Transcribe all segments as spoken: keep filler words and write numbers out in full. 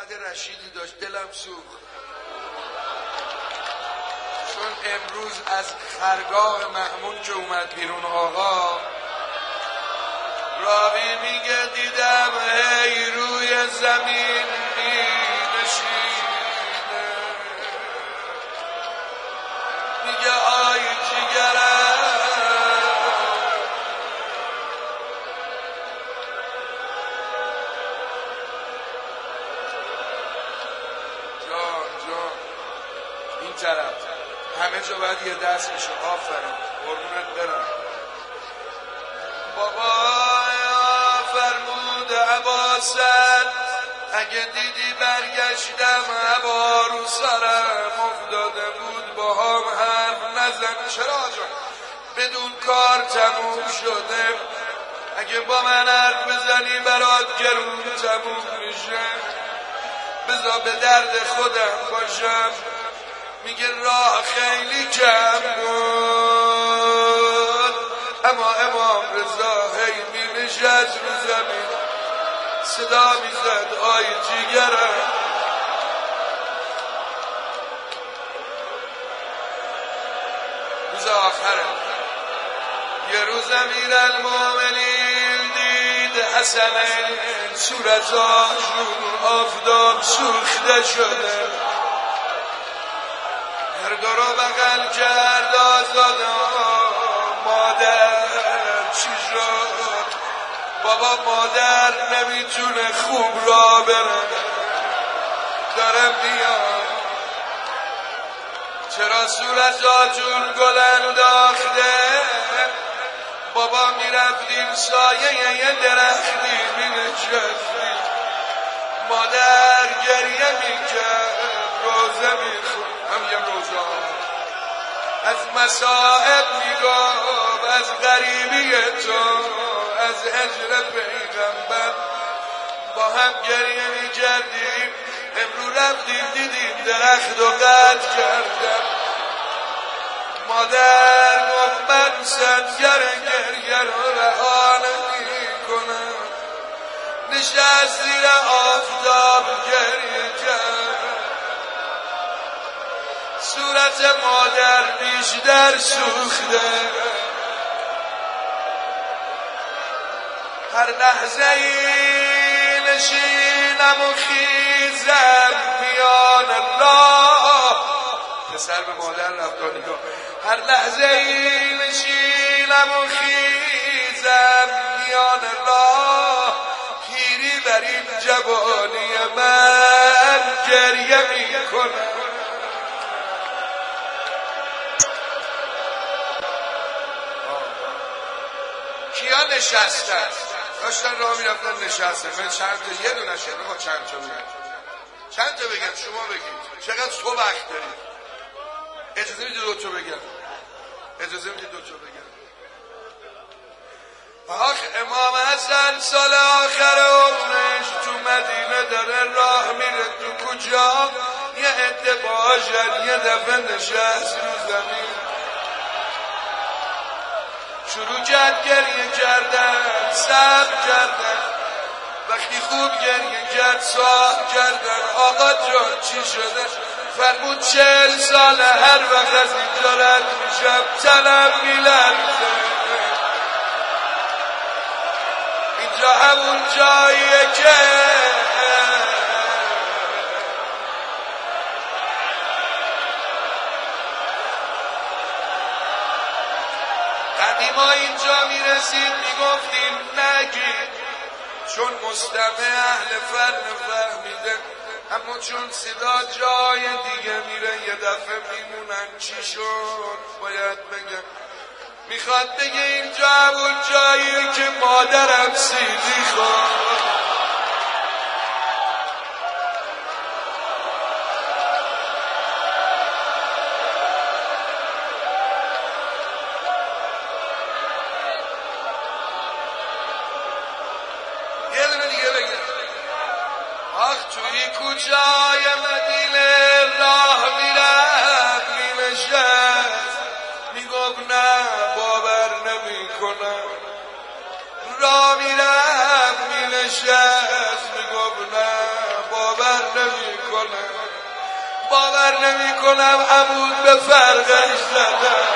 بعد رشیدی داشت دلم سوخت، چون امروز از خرگاه محمود که اومد بیرون آقا راوی میگه دیدم هی روی زمین می نشینه، میگه آی جگرم جان جان این طرف همه جا باید یه دست میشه. آفرین قربونت برم. بابایا فرمود عباسن اگه دیدی برگشتم عبا رو سرم افتاده بود با هم حرف نزن. چرا جان؟ بدون کار تموم شده، اگه با من حرف بزنی برات گرون تموم میشه، بذار به درد خودم باشم. میگه راه خیلی کم بود اما امام رضا هی می نشست رو زمین صدا میزد آی جیگرم. روز آخره یه روز امیرالمومنین دید حسنین صورتاشون آفتاب سوخته شده، هر دو رو بغل کرد آزاده مادر چی شد؟ بابا مادر نمیتونه خوب را بره، داره میاد. چرا صورتاتون گل انداخته؟ بابا میرفتیم سایه یه درختی مینشستیم، مادر گریه میکرد روزه میخون، هم یه روزه از مصائب میگفت، از غریبی تو، از هجر پیغمبر. با هم گریه میکردیم. امرو رفتیم دیدیم درخت و قطع کردم. مادر گفت من سنگر گریه رو رها نمیکنم. نشست زیر آفتاب گریه کرد، صورت مادر بیشتر سوخته. هر لحظه ای نشینم و خیزم میان الله. پسر به مادر رفت نگاه. هر لحظه ای نشینم و خیزم میان الله، پیری بر این جوانی من گریه میکنم. کیا نشستن؟ داشتن راه میرفتن نشستن. من چند تا یه دونه شده با چند تا بگم چند تا بگم شما بگید چقدر تو وقت دارید؟ اجازه میدید دو تا بگم؟ اجازه میدید دو تا بگم؟ آخ امام حسن سال آخر عمرش تو مدینه داره راه میره تو کجا؟ یه عده باشن یه دفعه نشست رو زمین، شروع کرد گریه کردن، صبر کردن. وقتی خوب گریه کرد سوال کردن آقا جان چی شده؟ فرمود چهل سال هر وقت از اینجا رد میشم تنم میلرزه. اینجا همون جاییه که قدیما اینجا میرسید میگفتیم نگید، چون مستمع اهل فن فهمیده، اما چون صدا جای دیگه میره یه دفعه میمونن چی شد باید بگم. میخواد بگه اینجا همون جایی که مادرم سیدی خورد. توی کوچه‌های مدینه راه میرفت مینشست، میگفت نه باور نمیکنم. راه میرفت مینشست میگفت نه باور باور نمی کنم عمود به فرقش زدم.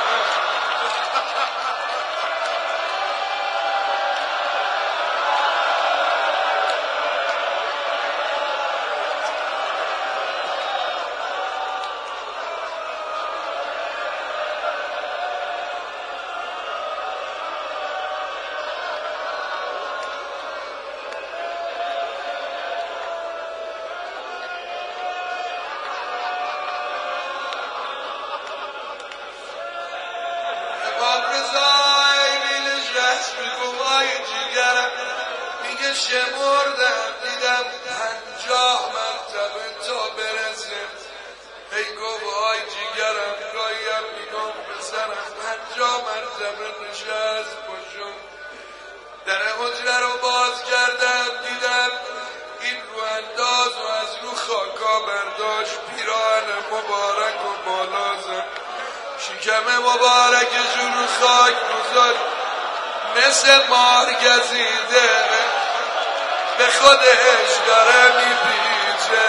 میگه شمردم دیدم پنجاه مرتبه تا برسه. ای گوای جیگرم گاهیم میگم بزنم پنجاه مرتبه نشست باشم. در حجره رو باز کردم دیدم این رو انداز و از رو خاکا برداشت. پیراهن مبارک و بالازم شکم مبارکشون رو خاک گذاشت. مثل مار گزیده به خودش داره میپیچه.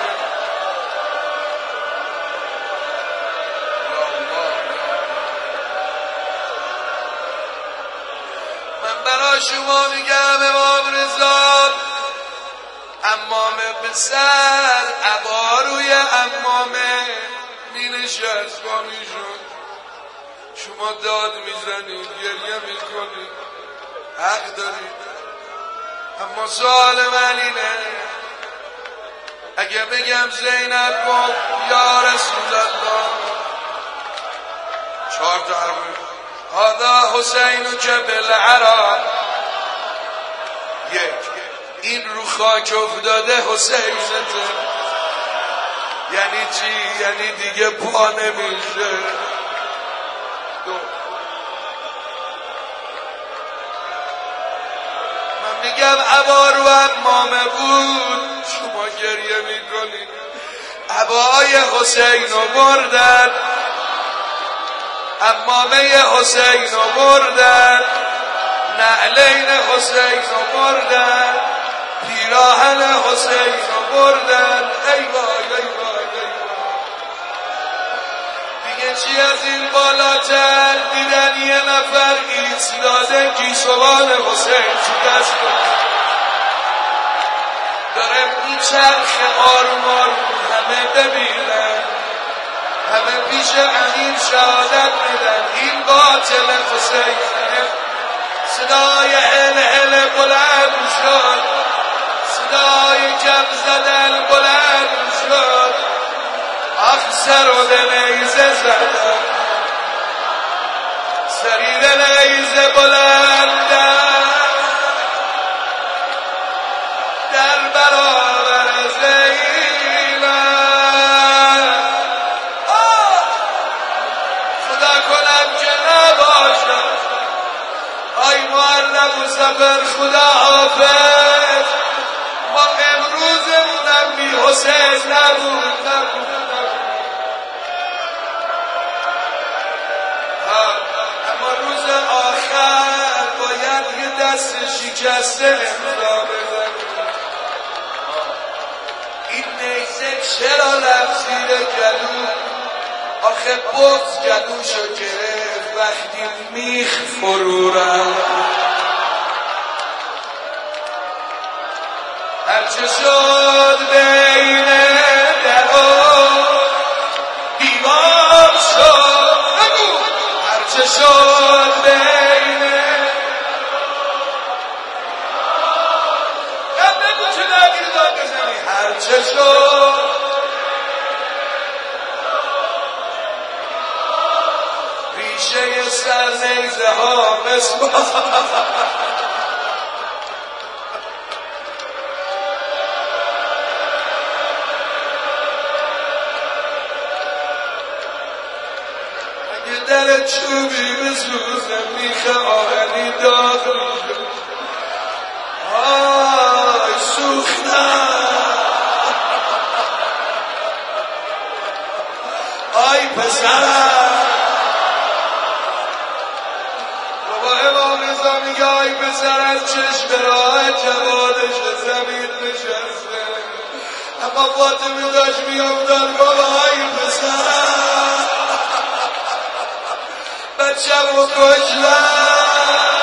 من برا شما میگم امام رضا امامه به سر عبا روی امامه می نشست با میشون. شما داد میزنید گریه میکنید حق دارید. اما سوال من اینه اگه بگم زینب گفت یا رسول الله چهار تا حرف هذا حسین که بالعراق یک این رو خاک افتاده حسینته یعنی چی؟ یعنی دیگه پا نمیشه. دو من میگم عبا رو امامه بود شما گریه میکنید. عبای حسین رو بردن امامه حسین رو بردن نعلین حسین رو بردن پیراهن حسین رو بردن. ای وای ای وای ای وای دیگه چی از این بالاتر؟ دیدن یه نفر ایستاده گیسوان حسین شکست داره میچرخه آروم آروم همه ببینن همه پیش امیر شهادت میدن این قاتل حسین. صدای هل هل بلند شد صدای جب زدن بلند شد. افسر و نیزه زدن سریر نیزه بلند در برابر زینب. خدا کنم که نباشد آی محرم و سفر خدا حافظ ما امروزمونم بی حسین نبود نبود نبود. اما روز آخر باید یه دست شکسته امضا بزنیم. این نیزه چرا رفت زیر گلو؟ آخه بغض گلوشو گرفت وقتی میخ فرو رفت. هرچه شد بین در و دیوار شد هرچه شد بین بگو چه نگیر داد بزنی هرچه شد ریشه سر نیزه ها مسمار در چوبی بسوزم میخه آهنی داغ میشم. آی سوختم آی پسرم. بابا امام رضا میگه آی پسرم چشم راه جوادش زمین نشسته اما فاطمه داشت میافتاد بابای پسر بچه رو کشتن